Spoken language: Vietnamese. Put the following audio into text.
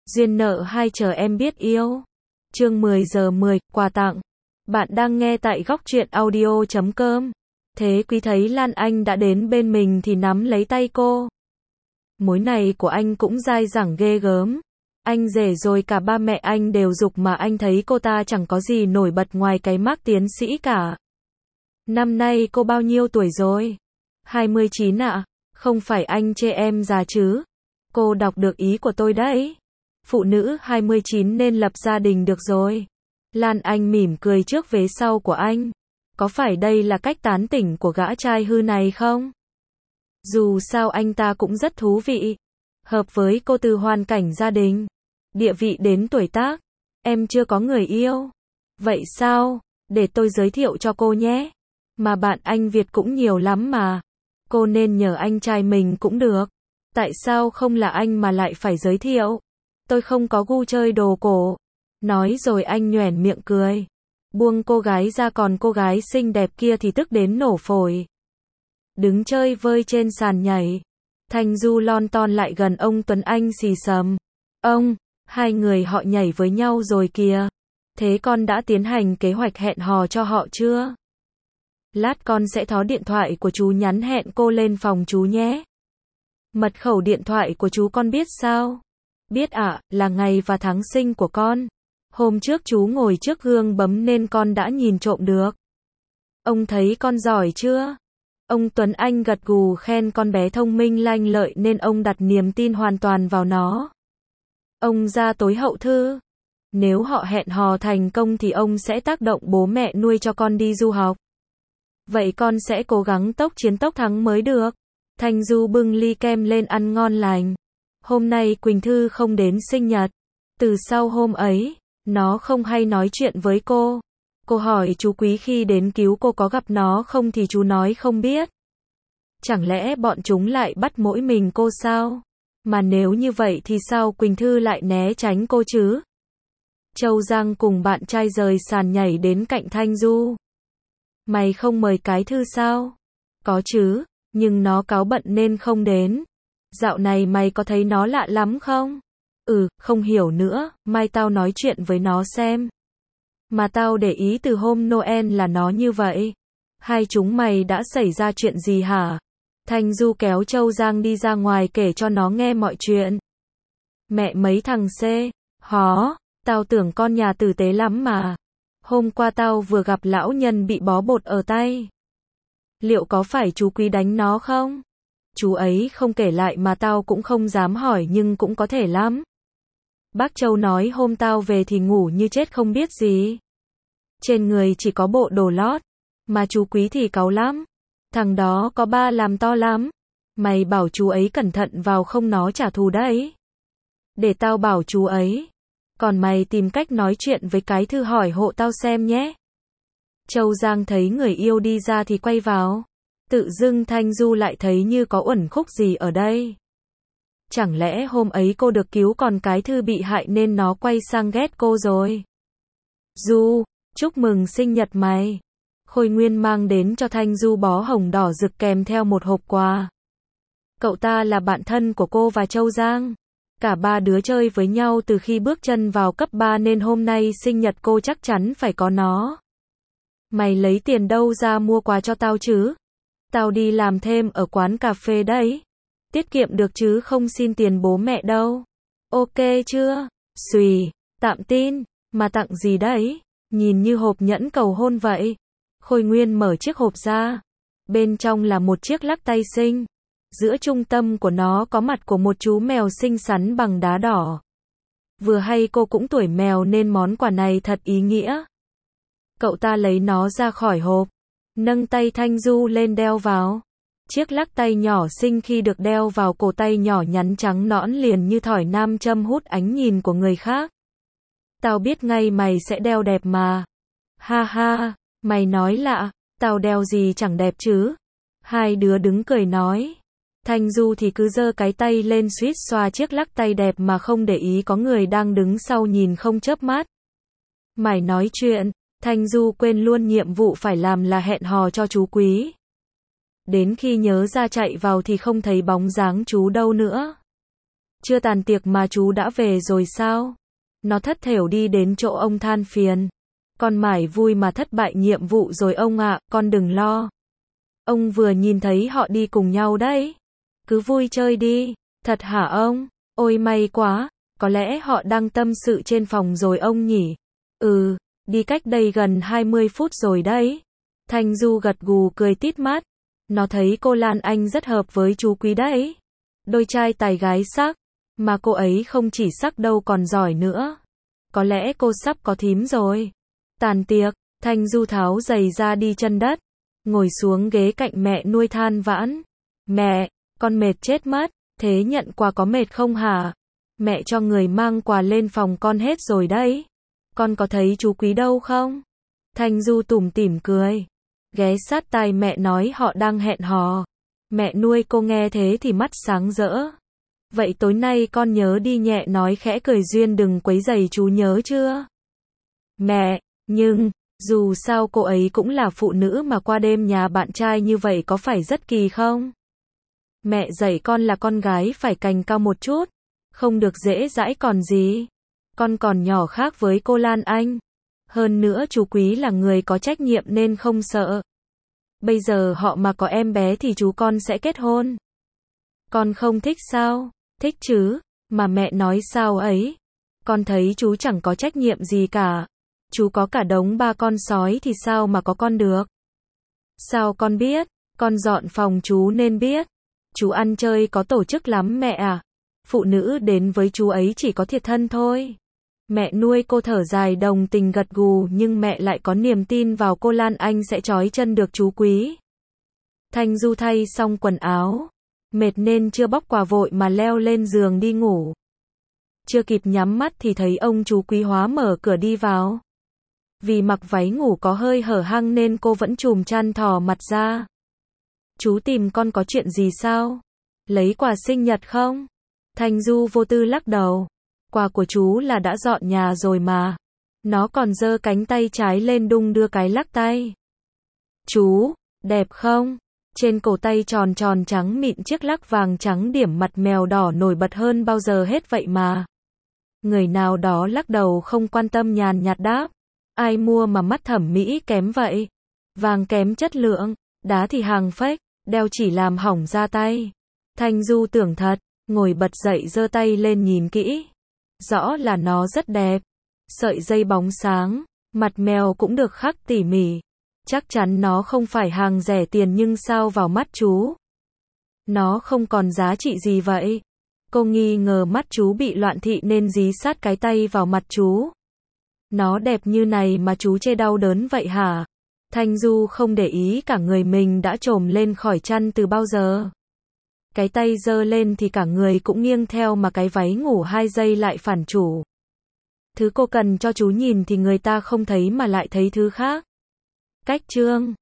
Duyên nợ hai chờ em biết yêu. Chương 10 giờ 10, quà tặng. Bạn đang nghe tại góc truyện audio.com. Thế Quý thấy Lan Anh đã đến bên mình thì nắm lấy tay cô. Mối này của anh cũng dai dẳng ghê gớm. Anh rể rồi cả ba mẹ anh đều giục mà anh thấy cô ta chẳng có gì nổi bật ngoài cái mác tiến sĩ cả. Năm nay cô bao nhiêu tuổi rồi? 29 ạ. Không phải anh chê em già chứ? Cô đọc được ý của tôi đấy. Phụ nữ 29 nên lập gia đình được rồi. Lan Anh mỉm cười trước vế sau của anh. Có phải đây là cách tán tỉnh của gã trai hư này không? Dù sao anh ta cũng rất thú vị. Hợp với cô từ hoàn cảnh gia đình, địa vị đến tuổi tác. Em chưa có người yêu. Vậy sao? Để tôi giới thiệu cho cô nhé. Mà bạn anh Việt cũng nhiều lắm mà. Cô nên nhờ anh trai mình cũng được. Tại sao không là anh mà lại phải giới thiệu? Tôi không có gu chơi đồ cổ. Nói rồi anh nhoẻn miệng cười. Buông cô gái ra, còn cô gái xinh đẹp kia thì tức đến nổ phổi. Đứng chơi vơi trên sàn nhảy. Thanh Du lon ton lại gần ông Tuấn Anh xì xầm. Ông, hai người họ nhảy với nhau rồi kìa. Thế con đã tiến hành kế hoạch hẹn hò cho họ chưa? Lát con sẽ thó điện thoại của chú nhắn hẹn cô lên phòng chú nhé. Mật khẩu điện thoại của chú con biết sao? Biết ạ, là ngày và tháng sinh của con. Hôm trước chú ngồi trước gương bấm nên con đã nhìn trộm được. Ông thấy con giỏi chưa? Ông Tuấn Anh gật gù khen con bé thông minh lanh lợi nên ông đặt niềm tin hoàn toàn vào nó. Ông ra tối hậu thư. Nếu họ hẹn hò thành công thì ông sẽ tác động bố mẹ nuôi cho con đi du học. Vậy con sẽ cố gắng tốc chiến tốc thắng mới được. Thanh Du bưng ly kem lên ăn ngon lành. Hôm nay Quỳnh Thư không đến sinh nhật. Từ sau hôm ấy, nó không hay nói chuyện với cô. Cô hỏi chú Quý khi đến cứu cô có gặp nó không thì chú nói không biết. Chẳng lẽ bọn chúng lại bắt mỗi mình cô sao? Mà nếu như vậy thì sao Quỳnh Thư lại né tránh cô chứ? Châu Giang cùng bạn trai rời sàn nhảy đến cạnh Thanh Du. Mày không mời cái Thư sao? Có chứ, nhưng nó cáu bận nên không đến. Dạo này mày có thấy nó lạ lắm không? Không hiểu nữa, mai tao nói chuyện với nó xem. Mà tao để ý từ hôm Noel là nó như vậy. Hai chúng mày đã xảy ra chuyện gì hả? Thanh Du kéo Châu Giang đi ra ngoài kể cho nó nghe mọi chuyện. Mẹ mấy thằng C, hó, tao tưởng con nhà tử tế lắm mà. Hôm qua tao vừa gặp lão nhân bị bó bột ở tay. Liệu có phải chú Quý đánh nó không? Chú ấy không kể lại mà tao cũng không dám hỏi nhưng cũng có thể lắm. Bác Châu nói hôm tao về thì ngủ như chết không biết gì. Trên người chỉ có bộ đồ lót. Mà chú Quý thì cáu lắm. Thằng đó có ba làm to lắm. Mày bảo chú ấy cẩn thận vào không nó trả thù đấy. Để tao bảo chú ấy. Còn mày tìm cách nói chuyện với cái Thư hỏi hộ tao xem nhé. Châu Giang thấy người yêu đi ra thì quay vào. Tự dưng Thanh Du lại thấy như có uẩn khúc gì ở đây. Chẳng lẽ hôm ấy cô được cứu còn cái Thư bị hại nên nó quay sang ghét cô rồi. Du, chúc mừng sinh nhật mày. Khôi Nguyên mang đến cho Thanh Du bó hồng đỏ rực kèm theo một hộp quà. Cậu ta là bạn thân của cô và Châu Giang. Cả ba đứa chơi với nhau từ khi bước chân vào cấp 3 nên hôm nay sinh nhật cô chắc chắn phải có nó. Mày lấy tiền đâu ra mua quà cho tao chứ? Tao đi làm thêm ở quán cà phê đấy. Tiết kiệm được chứ không xin tiền bố mẹ đâu. Ok chưa? Xùy, tạm tin. Mà tặng gì đấy? Nhìn như hộp nhẫn cầu hôn vậy. Khôi Nguyên mở chiếc hộp ra. Bên trong là một chiếc lắc tay xinh. Giữa trung tâm của nó có mặt của một chú mèo xinh xắn bằng đá đỏ. Vừa hay cô cũng tuổi mèo nên món quà này thật ý nghĩa. Cậu ta lấy nó ra khỏi hộp. Nâng tay Thanh Du lên đeo vào. Chiếc lắc tay nhỏ xinh khi được đeo vào cổ tay nhỏ nhắn trắng nõn liền như thỏi nam châm hút ánh nhìn của người khác. Tao biết ngay mày sẽ đeo đẹp mà. Ha ha, mày nói lạ, tao đeo gì chẳng đẹp chứ. Hai đứa đứng cười nói. Thanh Du thì cứ giơ cái tay lên suýt xoa chiếc lắc tay đẹp mà không để ý có người đang đứng sau nhìn không chớp mắt. Mày nói chuyện, Thanh Du quên luôn nhiệm vụ phải làm là hẹn hò cho chú Quý. Đến khi nhớ ra chạy vào thì không thấy bóng dáng chú đâu nữa. Chưa tàn tiệc mà chú đã về rồi sao? Nó thất thểu đi đến chỗ ông than phiền. Con mải vui mà thất bại nhiệm vụ rồi ông ạ, con đừng lo. Ông vừa nhìn thấy họ đi cùng nhau đấy. Cứ vui chơi đi. Thật hả ông? Ôi may quá, có lẽ họ đang tâm sự trên phòng rồi ông nhỉ? Ừ, đi cách đây gần 20 phút rồi đấy. Thanh Du gật gù cười tít mắt. Nó thấy cô Lan Anh rất hợp với chú Quý đấy. Đôi trai tài gái sắc. Mà cô ấy không chỉ sắc đâu còn giỏi nữa. Có lẽ cô sắp có thím rồi. Tàn tiệc, Thanh Du tháo giày ra đi chân đất. Ngồi xuống ghế cạnh mẹ nuôi than vãn. Mẹ, con mệt chết mất. Thế nhận quà có mệt không hả? Mẹ cho người mang quà lên phòng con hết rồi đấy. Con có thấy chú Quý đâu không? Thanh Du tủm tỉm cười. Ghé sát tai mẹ nói họ đang hẹn hò. Mẹ nuôi cô nghe thế thì mắt sáng rỡ. Vậy tối nay con nhớ đi nhẹ nói khẽ cười duyên đừng quấy rầy chú nhớ chưa? Mẹ, nhưng, dù sao cô ấy cũng là phụ nữ mà qua đêm nhà bạn trai như vậy có phải rất kỳ không? Mẹ dạy con là con gái phải cành cao một chút. Không được dễ dãi còn gì. Con còn nhỏ khác với cô Lan Anh. Hơn nữa chú Quý là người có trách nhiệm nên không sợ. Bây giờ họ mà có em bé thì chú con sẽ kết hôn. Con không thích sao? Thích chứ, mà mẹ nói sao ấy? Con thấy chú chẳng có trách nhiệm gì cả. Chú có cả đống ba con sói thì sao mà có con được? Sao con biết? Con dọn phòng chú nên biết. Chú ăn chơi có tổ chức lắm mẹ à. Phụ nữ đến với chú ấy chỉ có thiệt thân thôi. Mẹ nuôi cô thở dài đồng tình gật gù nhưng mẹ lại có niềm tin vào cô Lan Anh sẽ trói chân được chú Quý. Thanh Du thay xong quần áo. Mệt nên chưa bóc quà vội mà leo lên giường đi ngủ. Chưa kịp nhắm mắt thì thấy ông chú Quý Hóa mở cửa đi vào. Vì mặc váy ngủ có hơi hở hang nên cô vẫn trùm chăn thò mặt ra. Chú tìm con có chuyện gì sao? Lấy quà sinh nhật không? Thanh Du vô tư lắc đầu. Quà của chú là đã dọn nhà rồi mà. Nó còn giơ cánh tay trái lên đung đưa cái lắc tay. Chú, đẹp không? Trên cổ tay tròn tròn trắng mịn chiếc lắc vàng trắng điểm mặt mèo đỏ nổi bật hơn bao giờ hết vậy mà. Người nào đó lắc đầu không quan tâm nhàn nhạt đáp. Ai mua mà mắt thẩm mỹ kém vậy? Vàng kém chất lượng, đá thì hàng fake, đeo chỉ làm hỏng da tay. Thanh Du tưởng thật, ngồi bật dậy giơ tay lên nhìn kỹ. Rõ là nó rất đẹp. Sợi dây bóng sáng, mặt mèo cũng được khắc tỉ mỉ. Chắc chắn nó không phải hàng rẻ tiền nhưng sao vào mắt chú? Nó không còn giá trị gì vậy? Cô nghi ngờ mắt chú bị loạn thị nên dí sát cái tay vào mặt chú. Nó đẹp như này mà chú chê đau đớn vậy hả? Thanh Du không để ý cả người mình đã trồm lên khỏi chăn từ bao giờ. Cái tay giơ lên thì cả người cũng nghiêng theo mà cái váy ngủ 2 giây lại phản chủ. Thứ cô cần cho chú nhìn thì người ta không thấy mà lại thấy thứ khác. Cách chương